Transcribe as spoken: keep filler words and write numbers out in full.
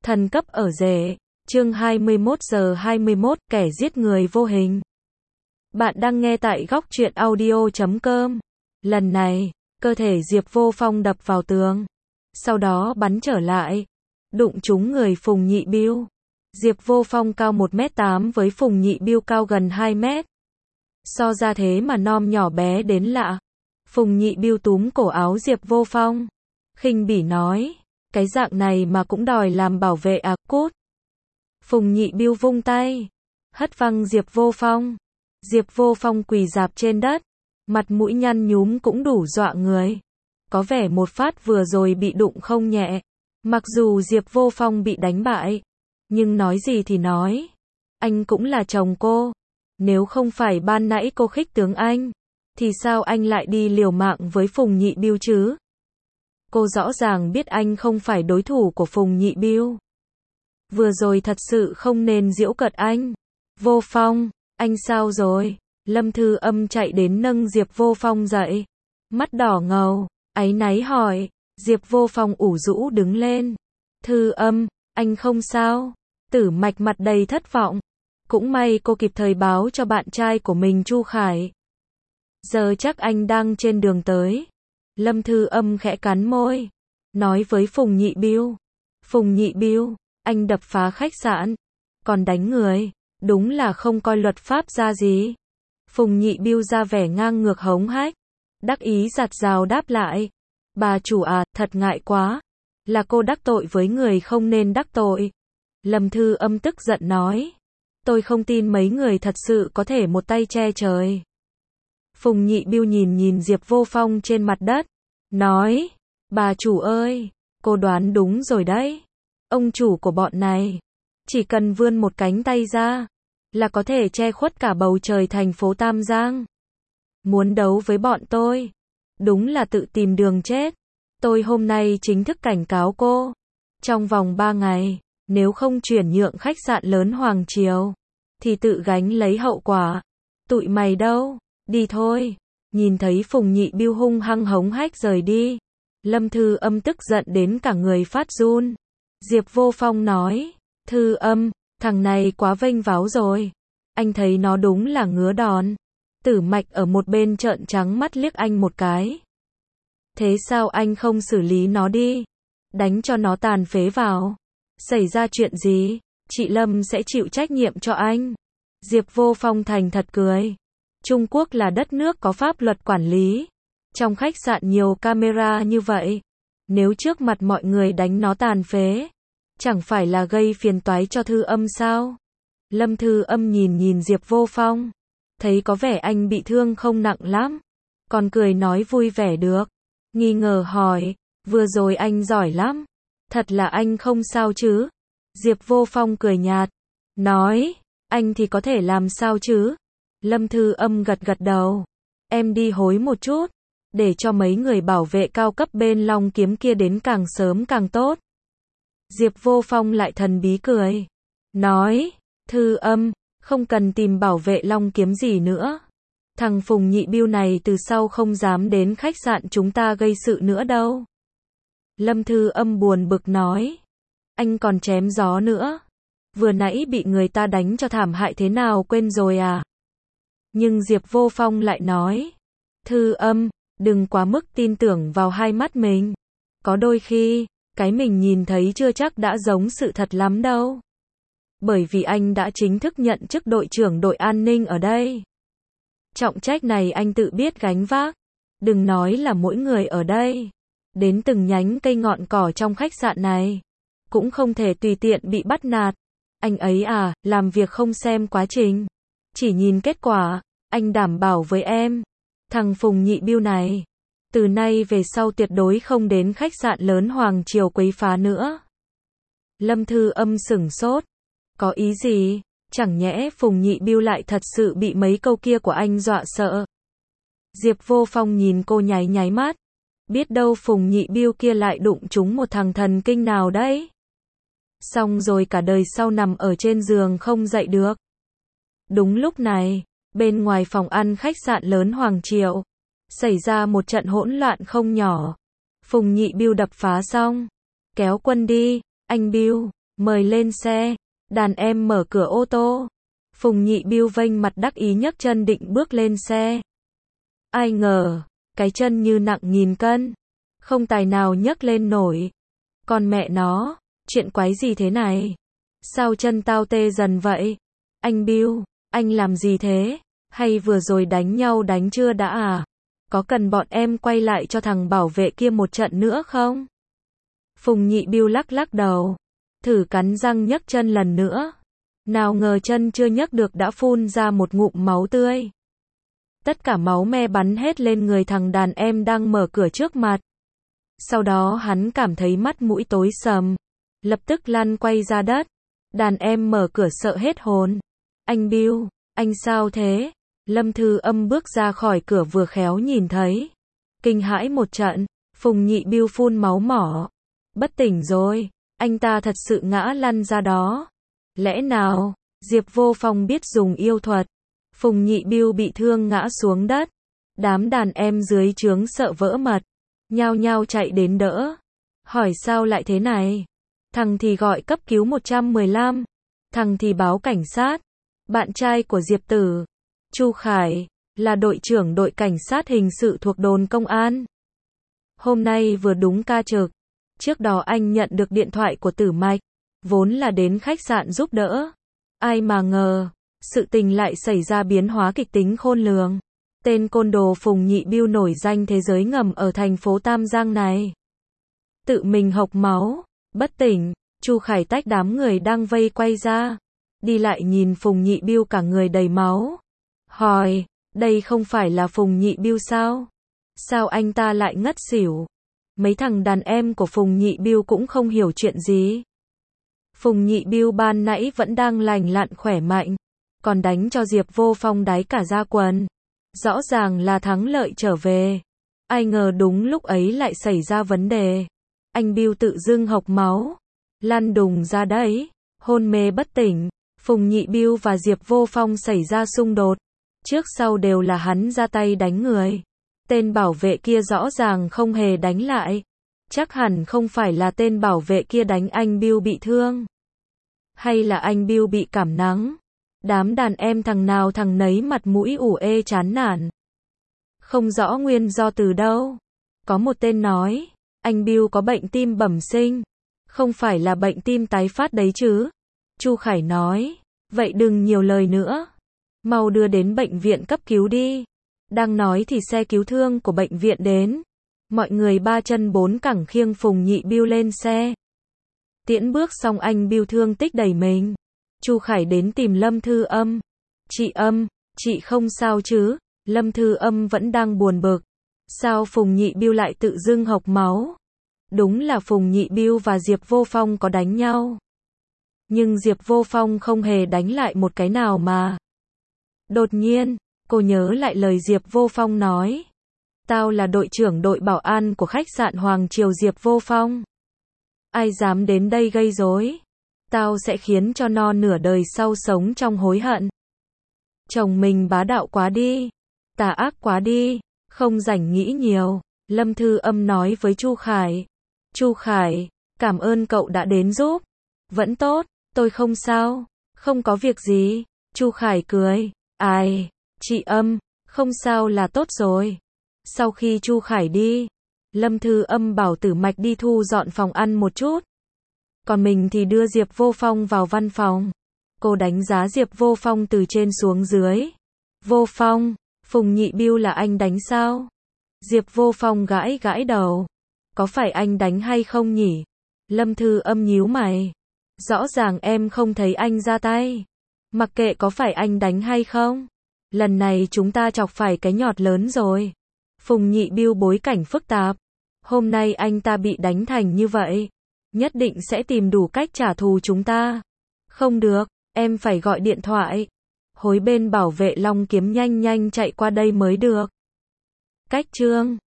Thần cấp ở rể, chương hai mươi mốt giờ hai mươi mốt, kẻ giết người vô hình. Bạn đang nghe tại góc truyện audio chấm com. Lần này, cơ thể Diệp Vô Phong đập vào tường, sau đó bắn trở lại, đụng trúng người Phùng Nhị Biêu. Diệp Vô Phong cao một mét tám với Phùng Nhị Biêu cao gần hai mét. So ra thế mà non nhỏ bé đến lạ. Phùng Nhị Biêu túm cổ áo Diệp Vô Phong, khinh bỉ nói, cái dạng này mà cũng đòi làm bảo vệ à, cút. Phùng Nhị Biêu vung tay, hất văng Diệp Vô Phong. Diệp Vô Phong quỳ rạp trên đất, mặt mũi nhăn nhúm cũng đủ dọa người. Có vẻ một phát vừa rồi bị đụng không nhẹ. Mặc dù Diệp Vô Phong bị đánh bại, nhưng nói gì thì nói, anh cũng là chồng cô. Nếu không phải ban nãy cô khích tướng anh, thì sao anh lại đi liều mạng với Phùng Nhị Biêu chứ? Cô rõ ràng biết anh không phải đối thủ của Phùng Nhị Biêu. Vừa rồi thật sự không nên giễu cợt anh. Vô Phong, anh sao rồi? Lâm Thư Âm chạy đến nâng Diệp Vô Phong dậy, mắt đỏ ngầu, áy náy hỏi. Diệp Vô Phong ủ rũ đứng lên. Thư Âm, anh không sao? Tử Mạch mặt đầy thất vọng. Cũng may cô kịp thời báo cho bạn trai của mình Chu Khải. Giờ chắc anh đang trên đường tới. Lâm Thư Âm khẽ cắn môi, nói với Phùng Nhị Biêu. Phùng Nhị Biêu, anh đập phá khách sạn, còn đánh người, đúng là không coi luật pháp ra gì. Phùng Nhị Biêu ra vẻ ngang ngược hống hách, đắc ý giặt rào đáp lại. Bà chủ à, thật ngại quá, là cô đắc tội với người không nên đắc tội. Lâm Thư Âm tức giận nói, tôi không tin mấy người thật sự có thể một tay che trời. Phùng Nhị Biêu nhìn nhìn Diệp Vô Phong trên mặt đất, nói, bà chủ ơi, cô đoán đúng rồi đấy. Ông chủ của bọn này, chỉ cần vươn một cánh tay ra, là có thể che khuất cả bầu trời thành phố Tam Giang. Muốn đấu với bọn tôi, đúng là tự tìm đường chết. Tôi hôm nay chính thức cảnh cáo cô, trong vòng ba ngày, nếu không chuyển nhượng khách sạn lớn Hoàng Triều, thì tự gánh lấy hậu quả. Tụi mày đâu? Đi thôi. Nhìn thấy Phùng Nhị Biêu hung hăng hống hách rời đi, Lâm Thư Âm tức giận đến cả người phát run. Diệp Vô Phong nói, Thư Âm, thằng này quá vênh váo rồi. Anh thấy nó đúng là ngứa đòn. Tử Mạch ở một bên trợn trắng mắt liếc anh một cái. Thế sao anh không xử lý nó đi? Đánh cho nó tàn phế vào. Xảy ra chuyện gì, chị Lâm sẽ chịu trách nhiệm cho anh. Diệp Vô Phong thành thật cười. Trung Quốc là đất nước có pháp luật quản lý. Trong khách sạn nhiều camera như vậy, nếu trước mặt mọi người đánh nó tàn phế, chẳng phải là gây phiền toái cho Thư Âm sao? Lâm Thư Âm nhìn nhìn Diệp Vô Phong, thấy có vẻ anh bị thương không nặng lắm, còn cười nói vui vẻ được. Nghi ngờ hỏi, vừa rồi anh giỏi lắm, thật là anh không sao chứ? Diệp Vô Phong cười nhạt, nói, anh thì có thể làm sao chứ? Lâm Thư Âm gật gật đầu, em đi hối một chút, để cho mấy người bảo vệ cao cấp bên Long Kiếm kia đến càng sớm càng tốt. Diệp Vô Phong lại thần bí cười, nói, Thư Âm, không cần tìm bảo vệ Long Kiếm gì nữa. Thằng Phùng Nhị Biêu này từ sau không dám đến khách sạn chúng ta gây sự nữa đâu. Lâm Thư Âm buồn bực nói, anh còn chém gió nữa. Vừa nãy bị người ta đánh cho thảm hại thế nào quên rồi à? Nhưng Diệp Vô Phong lại nói, Thư Âm, đừng quá mức tin tưởng vào hai mắt mình. Có đôi khi, cái mình nhìn thấy chưa chắc đã giống sự thật lắm đâu. Bởi vì anh đã chính thức nhận chức đội trưởng đội an ninh ở đây. Trọng trách này anh tự biết gánh vác. Đừng nói là mỗi người ở đây, đến từng nhánh cây ngọn cỏ trong khách sạn này, cũng không thể tùy tiện bị bắt nạt. Anh ấy à, làm việc không xem quá trình, chỉ nhìn kết quả. Anh đảm bảo với em, thằng Phùng Nhị Biêu này, từ nay về sau tuyệt đối không đến khách sạn lớn Hoàng Triều quấy phá nữa. Lâm Thư Âm sửng sốt, có ý gì? Chẳng nhẽ Phùng Nhị Biêu lại thật sự bị mấy câu kia của anh dọa sợ? Diệp Vô Phong nhìn cô nháy nháy mắt, biết đâu Phùng Nhị Biêu kia lại đụng trúng một thằng thần kinh nào đấy. Xong rồi cả đời sau nằm ở trên giường không dậy được. Đúng lúc này, bên ngoài phòng ăn khách sạn lớn Hoàng Triều, xảy ra một trận hỗn loạn không nhỏ. Phùng Nhị Biêu đập phá xong, kéo quân đi, anh Biêu, Mời lên xe. Đàn em mở cửa ô tô. Phùng Nhị Bưu vênh mặt đắc ý nhấc chân định bước lên xe. Ai ngờ, cái chân như nặng nghìn cân. Không tài nào nhấc lên nổi. Còn mẹ nó, chuyện quái gì thế này? Sao chân tao tê dần vậy? Anh Bưu, anh làm gì thế? Hay vừa rồi đánh nhau đánh chưa đã à? Có cần bọn em quay lại cho thằng bảo vệ kia một trận nữa không? Phùng Nhị Bưu lắc lắc đầu. Thử cắn răng nhấc chân lần nữa. Nào ngờ chân chưa nhấc được đã phun ra một ngụm máu tươi. Tất cả máu me bắn hết lên người thằng đàn em đang mở cửa trước mặt. Sau đó hắn cảm thấy mắt mũi tối sầm. Lập tức lăn quay ra đất. Đàn em mở cửa sợ hết hồn. Anh Bưu, anh sao thế? Lâm Thư Âm bước ra khỏi cửa vừa khéo nhìn thấy. Kinh hãi một trận, Phùng Nhị Bưu phun máu mỏ. Bất tỉnh rồi, anh ta thật sự ngã lăn ra đó. Lẽ nào, Diệp Vô Phong biết dùng yêu thuật. Phùng Nhị Bưu bị thương ngã xuống đất. Đám đàn em dưới trướng sợ vỡ mật. Nhao nhao chạy đến đỡ. Hỏi sao lại thế này? Thằng thì gọi cấp cứu một một năm. Thằng thì báo cảnh sát. Bạn trai của Diệp Tử, Chu Khải, là đội trưởng đội cảnh sát hình sự thuộc đồn công an. Hôm nay vừa đúng ca trực. Trước đó anh nhận được điện thoại của Tử Mạch, vốn là đến khách sạn giúp đỡ. Ai mà ngờ, sự tình lại xảy ra biến hóa kịch tính khôn lường. Tên côn đồ Phùng Nhị Bưu nổi danh thế giới ngầm ở thành phố Tam Giang này. Tự mình hộc máu, bất tỉnh, Chu Khải tách đám người đang vây quay ra. Đi lại nhìn Phùng Nhị Bưu cả người đầy máu. Hỏi, đây không phải là Phùng Nhị Bưu sao? Sao anh ta lại ngất xỉu? Mấy thằng đàn em của Phùng Nhị Bưu cũng không hiểu chuyện gì. Phùng Nhị Bưu ban nãy vẫn đang lành lặn khỏe mạnh, còn đánh cho Diệp Vô Phong đáy cả da quần. Rõ ràng là thắng lợi trở về. Ai ngờ đúng lúc ấy lại xảy ra vấn đề. Anh Bưu tự dưng hộc máu, lăn đùng ra đấy, hôn mê bất tỉnh. Phùng Nhị Bưu và Diệp Vô Phong xảy ra xung đột. Trước sau đều là hắn ra tay đánh người. Tên bảo vệ kia rõ ràng không hề đánh lại. Chắc hẳn không phải là tên bảo vệ kia đánh anh Bưu bị thương. Hay là anh Bưu bị cảm nắng. Đám đàn em thằng nào thằng nấy mặt mũi ủ ê chán nản. Không rõ nguyên do từ đâu. Có một tên nói, anh Bưu có bệnh tim bẩm sinh. Không phải là bệnh tim tái phát đấy chứ. Chu Khải nói, vậy đừng nhiều lời nữa. Mau đưa đến bệnh viện cấp cứu đi. Đang nói thì xe cứu thương của bệnh viện đến. Mọi người ba chân bốn cẳng khiêng Phùng Nhị Bưu lên xe. Tiễn bước xong anh Bưu thương tích đầy mình. Chu Khải đến tìm Lâm Thư Âm. Chị Âm, chị không sao chứ? Lâm Thư Âm vẫn đang buồn bực. Sao Phùng Nhị Bưu lại tự dưng hộc máu? Đúng là Phùng Nhị Bưu và Diệp Vô Phong có đánh nhau. Nhưng Diệp Vô Phong không hề đánh lại một cái nào mà. Đột nhiên, cô nhớ lại lời Diệp Vô Phong nói. Tao là đội trưởng đội bảo an của khách sạn Hoàng Triều Diệp Vô Phong. Ai dám đến đây gây rối, tao sẽ khiến cho no nửa đời sau sống trong hối hận. Chồng mình bá đạo quá đi, tà ác quá đi, không rảnh nghĩ nhiều. Lâm Thư Âm nói với Chu Khải. Chu Khải, cảm ơn cậu đã đến giúp. Vẫn tốt, tôi không sao, không có việc gì. Chu Khải cười. Ai, chị Âm, không sao là tốt rồi. Sau khi Chu Khải đi, Lâm Thư Âm bảo Tử Mạch đi thu dọn phòng ăn một chút. Còn mình thì đưa Diệp Vô Phong vào văn phòng. Cô đánh giá Diệp Vô Phong từ trên xuống dưới. Vô Phong, Phùng Nhị Bưu là anh đánh sao? Diệp Vô Phong gãi gãi đầu. Có phải anh đánh hay không nhỉ? Lâm Thư Âm nhíu mày. Rõ ràng em không thấy anh ra tay. Mặc kệ có phải anh đánh hay không. Lần này chúng ta chọc phải cái nhọt lớn rồi. Phùng Nhị Bưu bối cảnh phức tạp. Hôm nay anh ta bị đánh thành như vậy. Nhất định sẽ tìm đủ cách trả thù chúng ta. Không được, em phải gọi điện thoại. Hối bên bảo vệ Long Kiếm nhanh nhanh chạy qua đây mới được. Cách chương